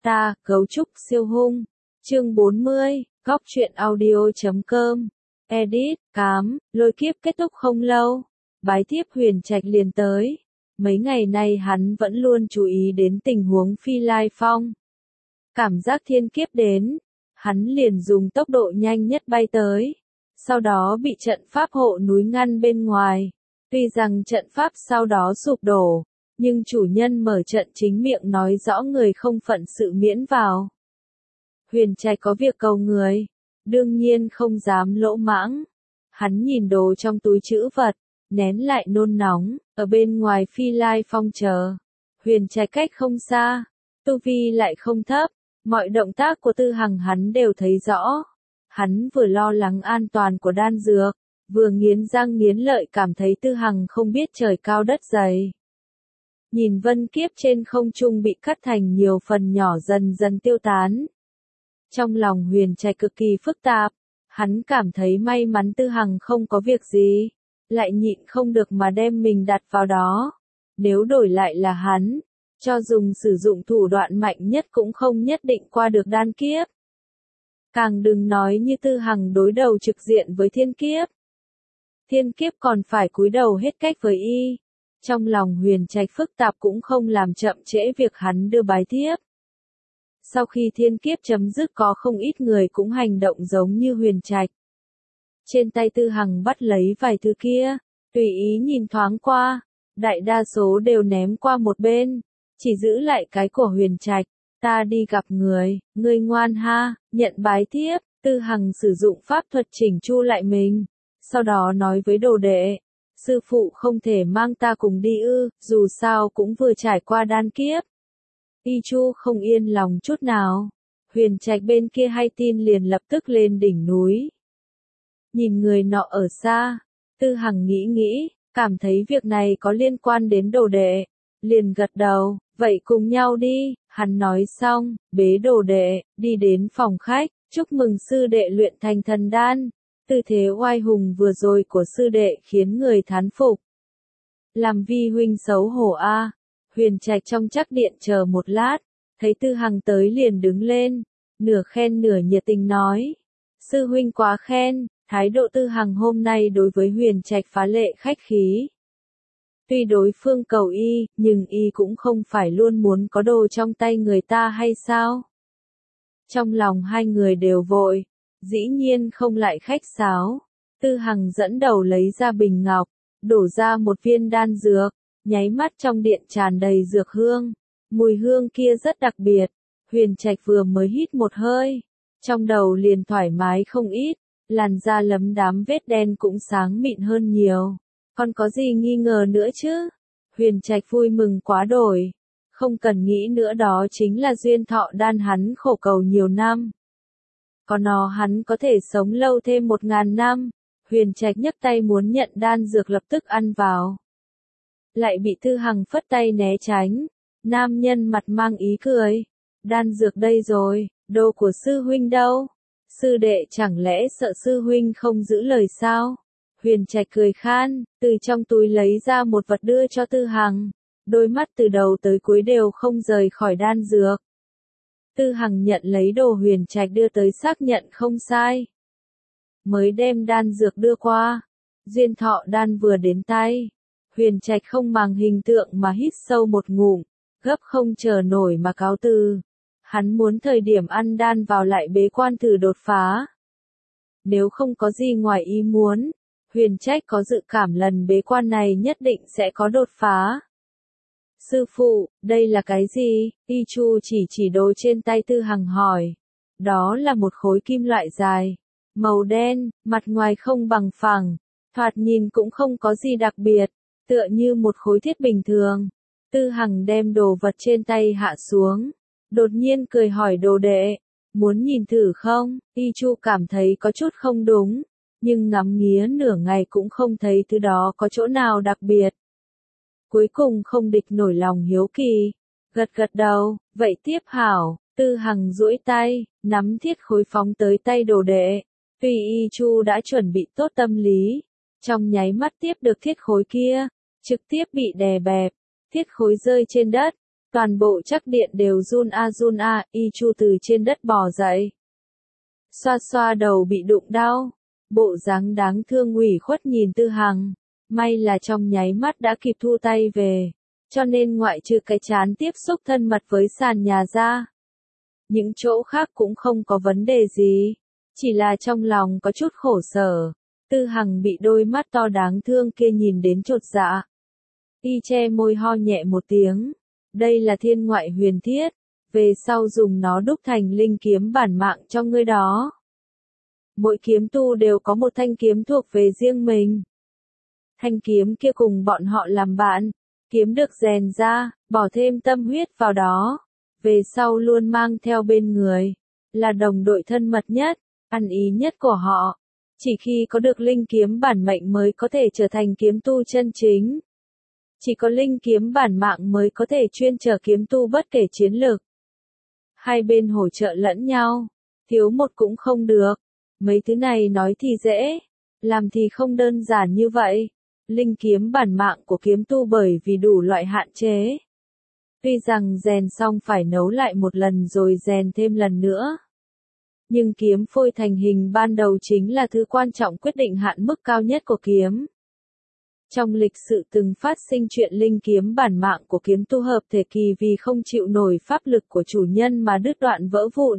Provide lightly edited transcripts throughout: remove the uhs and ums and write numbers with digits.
Ta, cấu trúc siêu hung. Chương 40, góc truyện audio.com. Edit, cám, lôi kiếp kết thúc không lâu. Bái tiếp Huyền Trạch liền tới. Mấy ngày nay hắn vẫn luôn chú ý đến tình huống Phi Lai Phong. Cảm giác thiên kiếp đến, hắn liền dùng tốc độ nhanh nhất bay tới. Sau đó bị trận pháp hộ núi ngăn bên ngoài. Tuy rằng trận pháp sau đó sụp đổ, nhưng chủ nhân mở trận chính miệng nói rõ người không phận sự miễn vào. Huyền Trạch có việc cầu người, đương nhiên không dám lỗ mãng. Hắn nhìn đồ trong túi trữ vật, nén lại nôn nóng, ở bên ngoài Phi Lai Phong chờ. Huyền Trạch cách không xa, tu vi lại không thấp, mọi động tác của Tư Hằng hắn đều thấy rõ. Hắn vừa lo lắng an toàn của đan dược, vừa nghiến răng nghiến lợi cảm thấy Tư Hằng không biết trời cao đất dày. Nhìn vân kiếp trên không trung bị cắt thành nhiều phần nhỏ dần dần tiêu tán. Trong lòng Huyền Trạch cực kỳ phức tạp, hắn cảm thấy may mắn Tư Hằng không có việc gì, lại nhịn không được mà đem mình đặt vào đó. Nếu đổi lại là hắn, cho dùng sử dụng thủ đoạn mạnh nhất cũng không nhất định qua được đan kiếp. Càng đừng nói như Tư Hằng đối đầu trực diện với thiên kiếp. Thiên kiếp còn phải cúi đầu hết cách với y. Trong lòng Huyền Trạch phức tạp cũng không làm chậm trễ việc hắn đưa bái thiếp. Sau khi thiên kiếp chấm dứt có không ít người cũng hành động giống như Huyền Trạch. Trên tay Tư Hằng bắt lấy vài thứ kia, tùy ý nhìn thoáng qua, đại đa số đều ném qua một bên, chỉ giữ lại cái của Huyền Trạch. Ta đi gặp người, ngươi ngoan ha, nhận bái thiếp. Tư Hằng sử dụng pháp thuật chỉnh chu lại mình, sau đó nói với đồ đệ. Sư phụ không thể mang ta cùng đi ư, dù sao cũng vừa trải qua đan kiếp. Y Chu không yên lòng chút nào. Huyền Trạch bên kia hay tin liền lập tức lên đỉnh núi. Nhìn người nọ ở xa, Tư Hằng nghĩ, cảm thấy việc này có liên quan đến đồ đệ. Liền gật đầu, vậy cùng nhau đi, hắn nói xong, bế đồ đệ, đi đến phòng khách, chúc mừng sư đệ luyện thành thần đan. Tư thế oai hùng vừa rồi của sư đệ khiến người thán phục. Làm vi huynh xấu hổ a. Huyền Trạch trong trắc điện chờ một lát, thấy Tư Hằng tới liền đứng lên, nửa khen nửa nhiệt tình nói. Sư huynh quá khen, thái độ Tư Hằng hôm nay đối với Huyền Trạch phá lệ khách khí. Tuy đối phương cầu y, nhưng y cũng không phải luôn muốn có đồ trong tay người ta hay sao? Trong lòng hai người đều vội. Dĩ nhiên không lại khách sáo. Tư Hằng dẫn đầu lấy ra bình ngọc, đổ ra một viên đan dược, nháy mắt trong điện tràn đầy dược hương. Mùi hương kia rất đặc biệt. Huyền Trạch vừa mới hít một hơi, trong đầu liền thoải mái không ít, làn da lấm đám vết đen cũng sáng mịn hơn nhiều. Còn có gì nghi ngờ nữa chứ? Huyền Trạch vui mừng quá đổi. Không cần nghĩ nữa, đó chính là duyên thọ đan hắn khổ cầu nhiều năm. Có nó hắn có thể sống lâu thêm 1000 năm. Huyền Trạch nhấc tay muốn nhận đan dược lập tức ăn vào. Lại bị Tư Hằng phất tay né tránh. Nam nhân mặt mang ý cười. Đan dược đây rồi, đồ của sư huynh đâu? Sư đệ chẳng lẽ sợ sư huynh không giữ lời sao? Huyền Trạch cười khan, từ trong túi lấy ra một vật đưa cho Tư Hằng. Đôi mắt từ đầu tới cuối đều không rời khỏi đan dược. Tư Hằng nhận lấy đồ Huyền Trạch đưa tới xác nhận không sai. Mới đem đan dược đưa qua. Duyên thọ đan vừa đến tay. Huyền Trạch không màng hình tượng mà hít sâu một ngụm, gấp không chờ nổi mà cáo từ. Hắn muốn thời điểm ăn đan vào lại bế quan thử đột phá. Nếu không có gì ngoài ý muốn, Huyền Trạch có dự cảm lần bế quan này nhất định sẽ có đột phá. Sư phụ, đây là cái gì? Y Chu chỉ đồ trên tay Tư Hằng hỏi. Đó là một khối kim loại dài, màu đen, mặt ngoài không bằng phẳng, thoạt nhìn cũng không có gì đặc biệt, tựa như một khối thiết bình thường. Tư Hằng đem đồ vật trên tay hạ xuống, đột nhiên cười hỏi đồ đệ, muốn nhìn thử không? Y Chu cảm thấy có chút không đúng, nhưng ngắm nghía nửa ngày cũng không thấy thứ đó có chỗ nào đặc biệt. Cuối cùng không địch nổi lòng hiếu kỳ, gật đầu, vậy tiếp hảo. Tư Hằng duỗi tay, nắm thiết khối phóng tới tay đồ đệ. Tuy Y Chu đã chuẩn bị tốt tâm lý, trong nháy mắt tiếp được thiết khối kia, trực tiếp bị đè bẹp, thiết khối rơi trên đất, Toàn bộ chắc điện đều run a, Y Chu từ trên đất bò dậy. Xoa xoa đầu bị đụng đau, bộ dáng đáng thương ủy khuất nhìn Tư Hằng, may là trong nháy mắt đã kịp thu tay về, cho nên ngoại trừ cái trán tiếp xúc thân mật với sàn nhà ra. Những chỗ khác cũng không có vấn đề gì, chỉ là trong lòng có chút khổ sở. Tư Hằng bị đôi mắt to đáng thương kia nhìn đến chột dạ. Y che môi ho nhẹ một tiếng. Đây là thiên ngoại huyền thiết, về sau dùng nó đúc thành linh kiếm bản mạng cho ngươi đó. Mỗi kiếm tu đều có một thanh kiếm thuộc về riêng mình. Thanh kiếm kia cùng bọn họ làm bạn, kiếm được rèn ra, bỏ thêm tâm huyết vào đó, về sau luôn mang theo bên người, là đồng đội thân mật nhất, ăn ý nhất của họ. Chỉ khi có được linh kiếm bản mệnh mới có thể trở thành kiếm tu chân chính. Chỉ có linh kiếm bản mạng mới có thể chuyên trở kiếm tu bất kể chiến lược. Hai bên hỗ trợ lẫn nhau, thiếu một cũng không được. Mấy thứ này nói thì dễ, làm thì không đơn giản như vậy. Linh kiếm bản mạng của kiếm tu bởi vì đủ loại hạn chế. Tuy rằng rèn xong phải nấu lại một lần rồi rèn thêm lần nữa. Nhưng kiếm phôi thành hình ban đầu chính là thứ quan trọng quyết định hạn mức cao nhất của kiếm. Trong lịch sử từng phát sinh chuyện linh kiếm bản mạng của kiếm tu hợp thể kỳ vì không chịu nổi pháp lực của chủ nhân mà đứt đoạn vỡ vụn.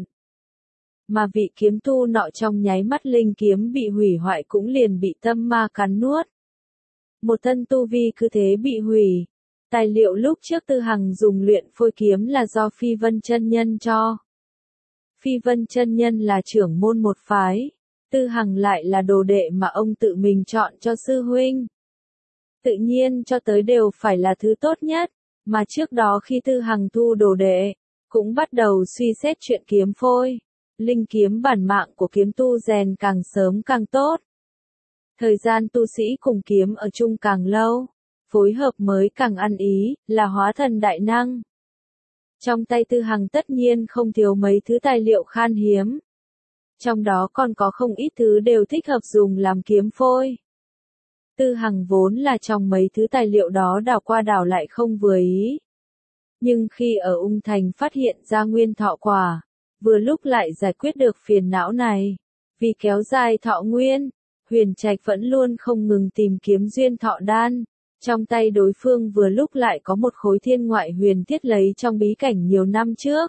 Mà vị kiếm tu nọ trong nháy mắt linh kiếm bị hủy hoại cũng liền bị tâm ma cắn nuốt. Một thân tu vi cứ thế bị hủy. Tài liệu lúc trước Tư Hằng dùng luyện phôi kiếm là do Phi Vân chân nhân cho. Phi Vân chân nhân là trưởng môn một phái, Tư Hằng lại là đồ đệ mà ông tự mình chọn cho sư huynh. Tự nhiên cho tới đều phải là thứ tốt nhất, mà trước đó khi Tư Hằng thu đồ đệ, cũng bắt đầu suy xét chuyện kiếm phôi. Linh kiếm bản mạng của kiếm tu rèn càng sớm càng tốt. Thời gian tu sĩ cùng kiếm ở chung càng lâu, phối hợp mới càng ăn ý, là hóa thần đại năng. Trong tay Tư Hằng tất nhiên không thiếu mấy thứ tài liệu khan hiếm. Trong đó còn có không ít thứ đều thích hợp dùng làm kiếm phôi. Tư Hằng vốn là trong mấy thứ tài liệu đó đảo qua đảo lại không vừa ý. Nhưng khi ở Ung Thành phát hiện ra nguyên thọ quả, vừa lúc lại giải quyết được phiền não này. Vì kéo dài thọ nguyên, Huyền Trạch vẫn luôn không ngừng tìm kiếm duyên thọ đan. Trong tay đối phương vừa lúc lại có một khối thiên ngoại huyền thiết lấy trong bí cảnh nhiều năm trước.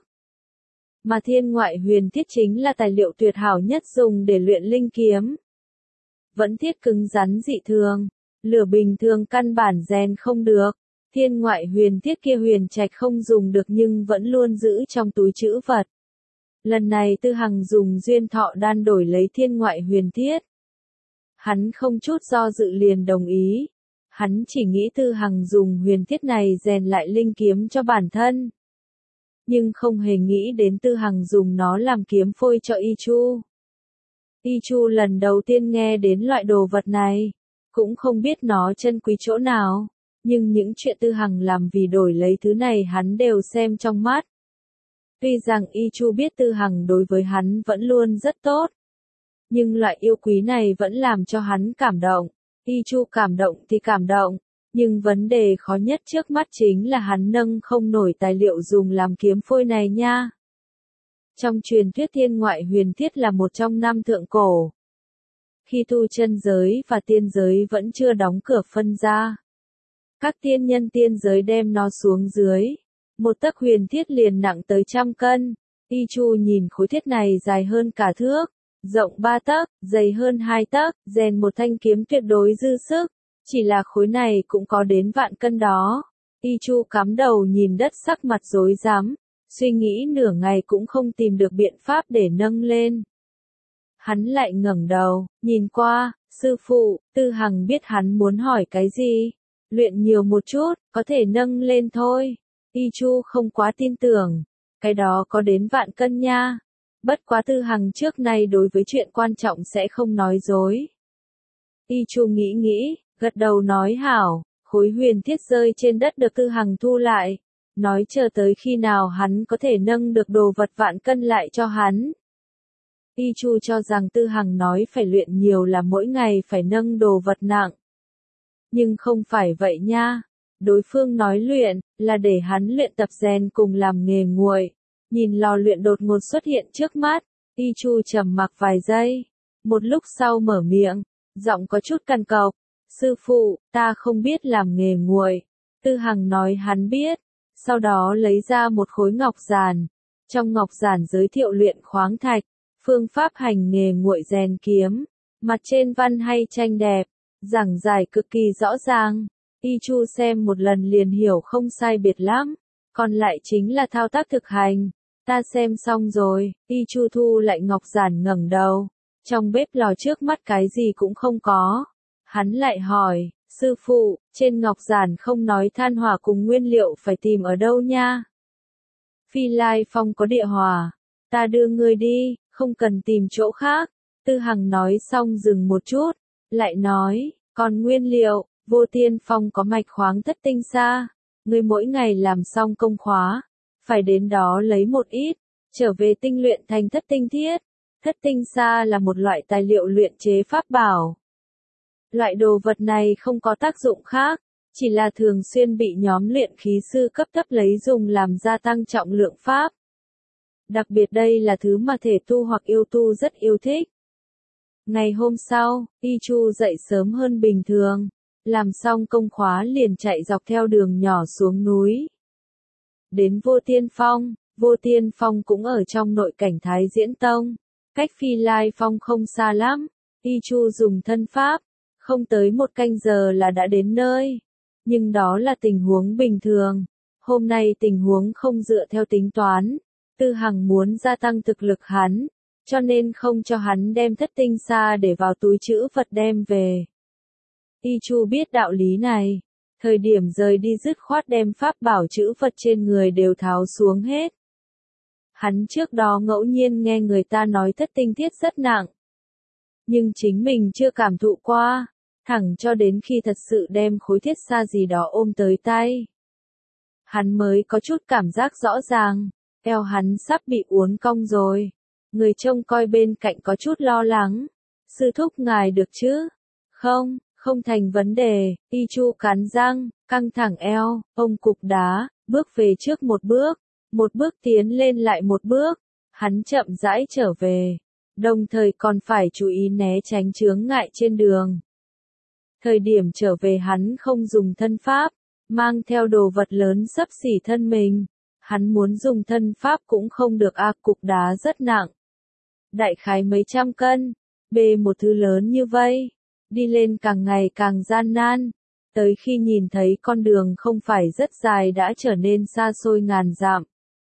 Mà thiên ngoại huyền thiết chính là tài liệu tuyệt hảo nhất dùng để luyện linh kiếm. Vẫn thiết cứng rắn dị thường, lửa bình thường căn bản rèn không được. Thiên ngoại huyền thiết kia Huyền Trạch không dùng được nhưng vẫn luôn giữ trong túi trữ vật. Lần này Tư Hằng dùng duyên thọ đan đổi lấy thiên ngoại huyền thiết. Hắn không chút do dự liền đồng ý. Hắn chỉ nghĩ Tư Hằng dùng huyền thiết này rèn lại linh kiếm cho bản thân. Nhưng không hề nghĩ đến Tư Hằng dùng nó làm kiếm phôi cho Y Chu. Y Chu lần đầu tiên nghe đến loại đồ vật này, cũng không biết nó chân quý chỗ nào, nhưng những chuyện Tư Hằng làm vì đổi lấy thứ này hắn đều xem trong mắt. Tuy rằng Y Chu biết Tư Hằng đối với hắn vẫn luôn rất tốt, nhưng loại yêu quý này vẫn làm cho hắn cảm động. Y Chu cảm động thì cảm động, nhưng vấn đề khó nhất trước mắt chính là hắn nâng không nổi tài liệu dùng làm kiếm phôi này nha. Trong truyền thuyết thiên ngoại huyền thiết là một trong năm thượng cổ. Khi tu chân giới và tiên giới vẫn chưa đóng cửa phân ra, các tiên nhân tiên giới đem nó xuống dưới. Một tấc huyền thiết liền nặng tới 100 cân. Y Chu nhìn khối thiết này dài hơn cả thước, rộng 3 tấc, dày hơn 2 tấc, rèn một thanh kiếm tuyệt đối dư sức. Chỉ là khối này cũng có đến vạn cân đó. Y Chu cắm đầu nhìn đất sắc mặt rối rắm, suy nghĩ nửa ngày cũng không tìm được biện pháp để nâng lên. Hắn lại ngẩng đầu, nhìn qua, sư phụ, Tư Hằng biết hắn muốn hỏi cái gì. Luyện nhiều một chút, có thể nâng lên thôi. Y Chu không quá tin tưởng, cái đó có đến vạn cân nha. Bất quá Tư Hằng trước nay đối với chuyện quan trọng sẽ không nói dối. Y Chu nghĩ, gật đầu nói hảo, khối huyền thiết rơi trên đất được Tư Hằng thu lại. Nói chờ tới khi nào hắn có thể nâng được đồ vật vạn cân lại cho hắn. Y Chu cho rằng Tư Hằng nói phải luyện nhiều là mỗi ngày phải nâng đồ vật nặng. Nhưng không phải vậy nha. Đối phương nói luyện, là để hắn luyện tập rèn cùng làm nghề nguội. Nhìn lò luyện đột ngột xuất hiện trước mắt, Y Chu trầm mặc vài giây. Một lúc sau mở miệng, giọng có chút cằn cọc. Sư phụ, ta không biết làm nghề nguội. Tư Hằng nói hắn biết, sau đó lấy ra một khối ngọc giản. Trong ngọc giản giới thiệu luyện khoáng thạch, phương pháp hành nghề nguội rèn kiếm, mặt trên văn hay tranh đẹp, giảng giải cực kỳ rõ ràng. Y Chu xem một lần liền hiểu không sai biệt lắm, còn lại chính là thao tác thực hành. Ta xem xong rồi, Y Chu thu lại ngọc giản ngẩng đầu. Trong bếp lò trước mắt cái gì cũng không có. Hắn lại hỏi, sư phụ, trên ngọc giản không nói than hỏa cùng nguyên liệu phải tìm ở đâu nha. Phi Lai Phong có địa hỏa, ta đưa ngươi đi, không cần tìm chỗ khác. Tư Hằng nói xong dừng một chút, lại nói, còn nguyên liệu, Vô Tiên Phong có mạch khoáng thất tinh sa, ngươi mỗi ngày làm xong công khóa, phải đến đó lấy một ít, trở về tinh luyện thành thất tinh thiết. Thất tinh sa là một loại tài liệu luyện chế pháp bảo. Loại đồ vật này không có tác dụng khác, chỉ là thường xuyên bị nhóm luyện khí sư cấp thấp lấy dùng làm gia tăng trọng lượng pháp. Đặc biệt đây là thứ mà thể tu hoặc yêu tu rất yêu thích. Ngày hôm sau, Y Chu dậy sớm hơn bình thường, làm xong công khóa liền chạy dọc theo đường nhỏ xuống núi. Đến Vô Tiên Phong cũng ở trong nội cảnh Thái Diễn Tông, cách Phi Lai Phong không xa lắm. Y Chu dùng thân pháp, không tới 1 canh giờ là đã đến nơi. Nhưng đó là tình huống bình thường. Hôm nay tình huống không dựa theo tính toán. Tư Hằng muốn gia tăng thực lực hắn, cho nên không cho hắn đem thất tinh sa để vào túi trữ vật đem về. Y Chu biết đạo lý này. Thời điểm rời đi dứt khoát đem pháp bảo trữ vật trên người đều tháo xuống hết. Hắn trước đó ngẫu nhiên nghe người ta nói thất tinh thiết rất nặng. Nhưng chính mình chưa cảm thụ qua, thẳng cho đến khi thật sự đem khối thiết sa gì đó ôm tới tay. Hắn mới có chút cảm giác rõ ràng, eo hắn sắp bị uốn cong rồi. Người trông coi bên cạnh có chút lo lắng. Sư thúc ngài được chứ? Không thành vấn đề. Y Chu cắn răng, căng thẳng eo, ôm cục đá, bước về trước một bước tiến lên lại một bước. Hắn chậm rãi trở về, đồng thời còn phải chú ý né tránh chướng ngại trên đường. Thời điểm trở về hắn không dùng thân pháp, mang theo đồ vật lớn xấp xỉ thân mình. Hắn muốn dùng thân pháp cũng không được cục đá rất nặng. Đại khái mấy trăm cân, bê một thứ lớn như vây, đi lên càng ngày càng gian nan. Tới khi nhìn thấy con đường không phải rất dài đã trở nên xa xôi ngàn dặm.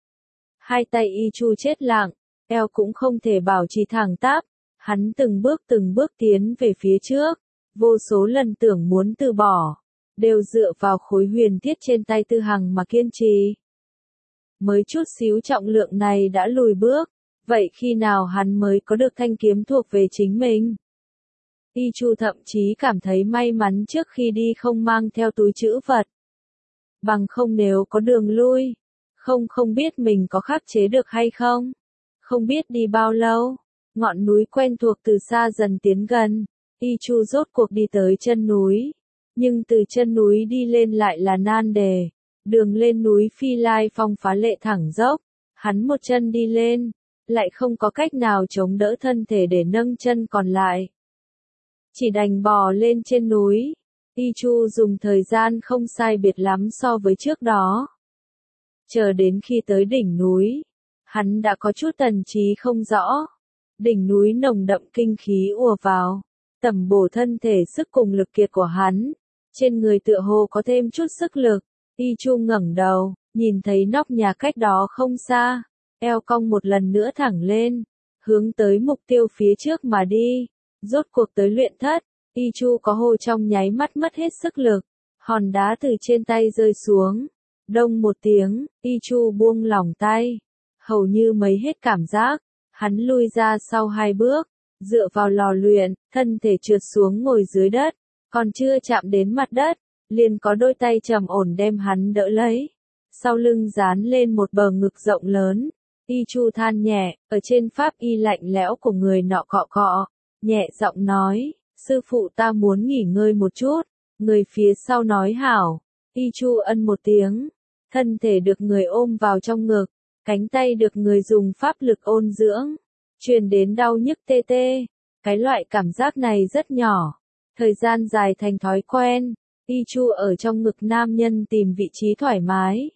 Hai tay Y Chu chết lặng, eo cũng không thể bảo trì thẳng tắp. Hắn từng bước tiến về phía trước, vô số lần tưởng muốn từ bỏ, đều dựa vào khối huyền thiết trên tay Tư Hằng mà kiên trì. Mới chút xíu trọng lượng này đã lùi bước, vậy khi nào hắn mới có được thanh kiếm thuộc về chính mình? Y Chu thậm chí cảm thấy may mắn trước khi đi không mang theo túi trữ vật. Bằng không nếu có đường lui, không biết mình có khắc chế được hay không. Không biết đi bao lâu, ngọn núi quen thuộc từ xa dần tiến gần. Y Chu rốt cuộc đi tới chân núi. Nhưng từ chân núi đi lên lại là nan đề. Đường lên núi Phi Lai Phong phá lệ thẳng dốc. Hắn một chân đi lên, lại không có cách nào chống đỡ thân thể để nâng chân còn lại. Chỉ đành bò lên trên núi. Y Chu dùng thời gian không sai biệt lắm so với trước đó. Chờ đến khi tới đỉnh núi, hắn đã có chút tần trí không rõ. Đỉnh núi nồng đậm kinh khí ùa vào, tẩm bổ thân thể sức cùng lực kiệt của hắn. Trên người tựa hồ có thêm chút sức lực. Y Chu ngẩng đầu, nhìn thấy nóc nhà cách đó không xa. Eo cong một lần nữa thẳng lên, hướng tới mục tiêu phía trước mà đi. Rốt cuộc tới luyện thất, Y Chu có hồ trong nháy mắt mất hết sức lực. Hòn đá từ trên tay rơi xuống. Đông một tiếng, Y Chu buông lỏng tay. Hầu như mấy hết cảm giác. Hắn lui ra sau 2 bước, dựa vào lò luyện, thân thể trượt xuống ngồi dưới đất. Còn chưa chạm đến mặt đất, liền có đôi tay trầm ổn đem hắn đỡ lấy. Sau lưng dán lên một bờ ngực rộng lớn. Y Chu than nhẹ, ở trên pháp y lạnh lẽo của người nọ cọ cọ. Nhẹ giọng nói, sư phụ ta muốn nghỉ ngơi một chút. Người phía sau nói hảo. Y Chu ân một tiếng, thân thể được người ôm vào trong ngực, cánh tay được người dùng pháp lực ôn dưỡng, truyền đến đau nhức tê tê. Cái loại cảm giác này rất nhỏ, thời gian dài thành thói quen, Y Chu ở trong ngực nam nhân tìm vị trí thoải mái.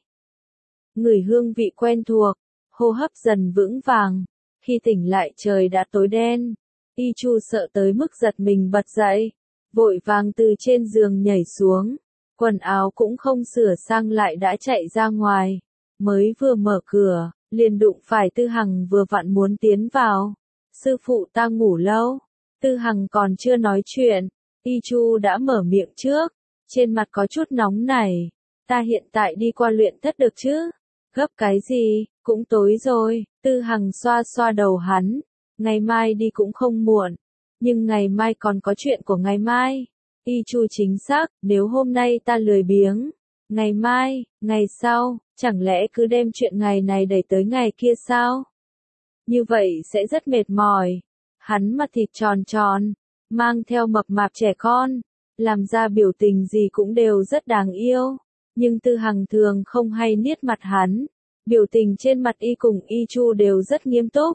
Ngửi hương vị quen thuộc, hô hấp dần vững vàng, khi tỉnh lại trời đã tối đen. Y Chu sợ tới mức giật mình bật dậy, vội vàng từ trên giường nhảy xuống, quần áo cũng không sửa sang lại đã chạy ra ngoài, mới vừa mở cửa, liền đụng phải Tư Hằng vừa vặn muốn tiến vào. Sư phụ ta ngủ lâu. Tư Hằng còn chưa nói chuyện, Y Chu đã mở miệng trước, trên mặt có chút nóng nảy. Ta hiện tại đi qua luyện thất được chứ? Gấp cái gì, cũng tối rồi. Tư Hằng xoa xoa đầu hắn, ngày mai đi cũng không muộn, nhưng ngày mai còn có chuyện của ngày mai. Y Chu chính xác, nếu hôm nay ta lười biếng, ngày mai, ngày sau, chẳng lẽ cứ đem chuyện ngày này đẩy tới ngày kia sao? Như vậy sẽ rất mệt mỏi. Hắn mặt thịt tròn tròn, mang theo mập mạp trẻ con, làm ra biểu tình gì cũng đều rất đáng yêu. Nhưng Tư Hằng thường không hay niết mặt hắn, biểu tình trên mặt y cùng Y Chu đều rất nghiêm túc.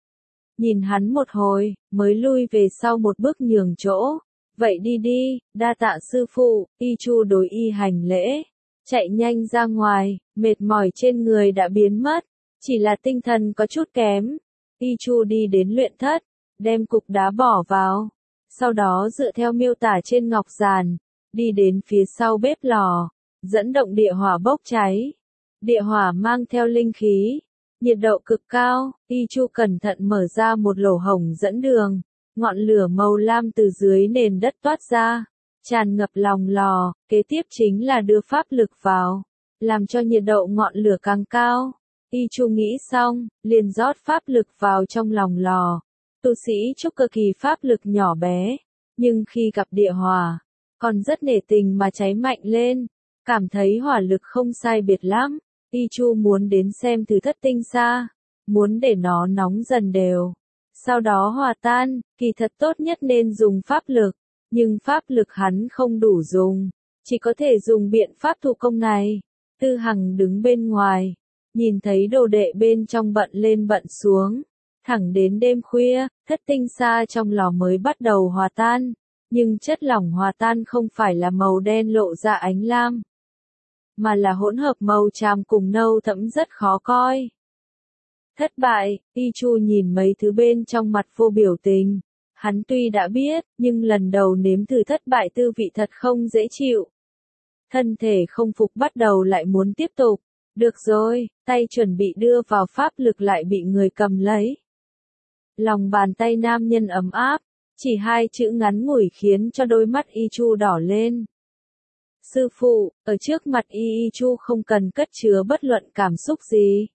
Nhìn hắn một hồi, mới lui về sau một bước nhường chỗ. Vậy đi đi, đa tạ sư phụ. Y Chu đối y hành lễ, chạy nhanh ra ngoài, mệt mỏi trên người đã biến mất, chỉ là tinh thần có chút kém. Y Chu đi đến luyện thất, đem cục đá bỏ vào, sau đó dựa theo miêu tả trên ngọc giàn, đi đến phía sau bếp lò, dẫn động địa hỏa bốc cháy. Địa hỏa mang theo linh khí, nhiệt độ cực cao. Y Chu cẩn thận mở ra một lỗ hổng dẫn đường, ngọn lửa màu lam từ dưới nền đất toát ra, tràn ngập lòng lò. Kế tiếp chính là đưa pháp lực vào, làm cho nhiệt độ ngọn lửa càng cao. Y Chu nghĩ xong, liền rót pháp lực vào trong lòng lò. Tu sĩ trúc cơ kỳ pháp lực nhỏ bé, nhưng khi gặp địa hỏa, còn rất nể tình mà cháy mạnh lên, cảm thấy hỏa lực không sai biệt lắm. Y Chu muốn đến xem thử thất tinh xa, muốn để nó nóng dần đều, sau đó hòa tan. Kỳ thật tốt nhất nên dùng pháp lực, nhưng pháp lực hắn không đủ dùng, chỉ có thể dùng biện pháp thủ công này. Tư Hằng đứng bên ngoài, nhìn thấy đồ đệ bên trong bận lên bận xuống, thẳng đến đêm khuya, thất tinh xa trong lò mới bắt đầu hòa tan, nhưng chất lỏng hòa tan không phải là màu đen lộ ra ánh lam, mà là hỗn hợp màu tràm cùng nâu thẫm rất khó coi. Thất bại. Y Chu nhìn mấy thứ bên trong mặt vô biểu tình. Hắn tuy đã biết, nhưng lần đầu nếm thử thất bại tư vị thật không dễ chịu. Thân thể không phục bắt đầu lại muốn tiếp tục. Được rồi, tay chuẩn bị đưa vào pháp lực lại bị người cầm lấy. Lòng bàn tay nam nhân ấm áp, chỉ hai chữ ngắn ngủi khiến cho đôi mắt Y Chu đỏ lên. Sư phụ, ở trước mặt Y Chu không cần cất chứa bất luận cảm xúc gì.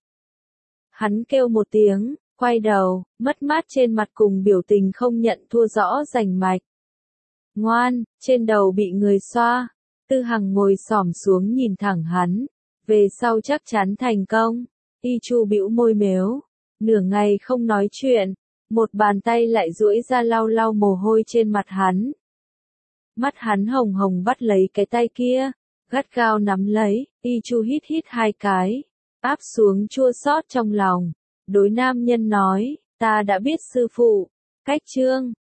Hắn kêu một tiếng, quay đầu, mất mát trên mặt cùng biểu tình không nhận thua rõ rành mạch. Ngoan, trên đầu bị người xoa. Tư Hằng ngồi xổm xuống nhìn thẳng hắn, về sau chắc chắn thành công. Y Chu bĩu môi mếu, nửa ngày không nói chuyện, một bàn tay lại duỗi ra lau lau mồ hôi trên mặt hắn. Mắt hắn hồng hồng bắt lấy cái tay kia, gắt gao nắm lấy. Y Chu hít hít hai cái, áp xuống chua xót trong lòng, đối nam nhân nói, ta đã biết sư phụ. Cách chương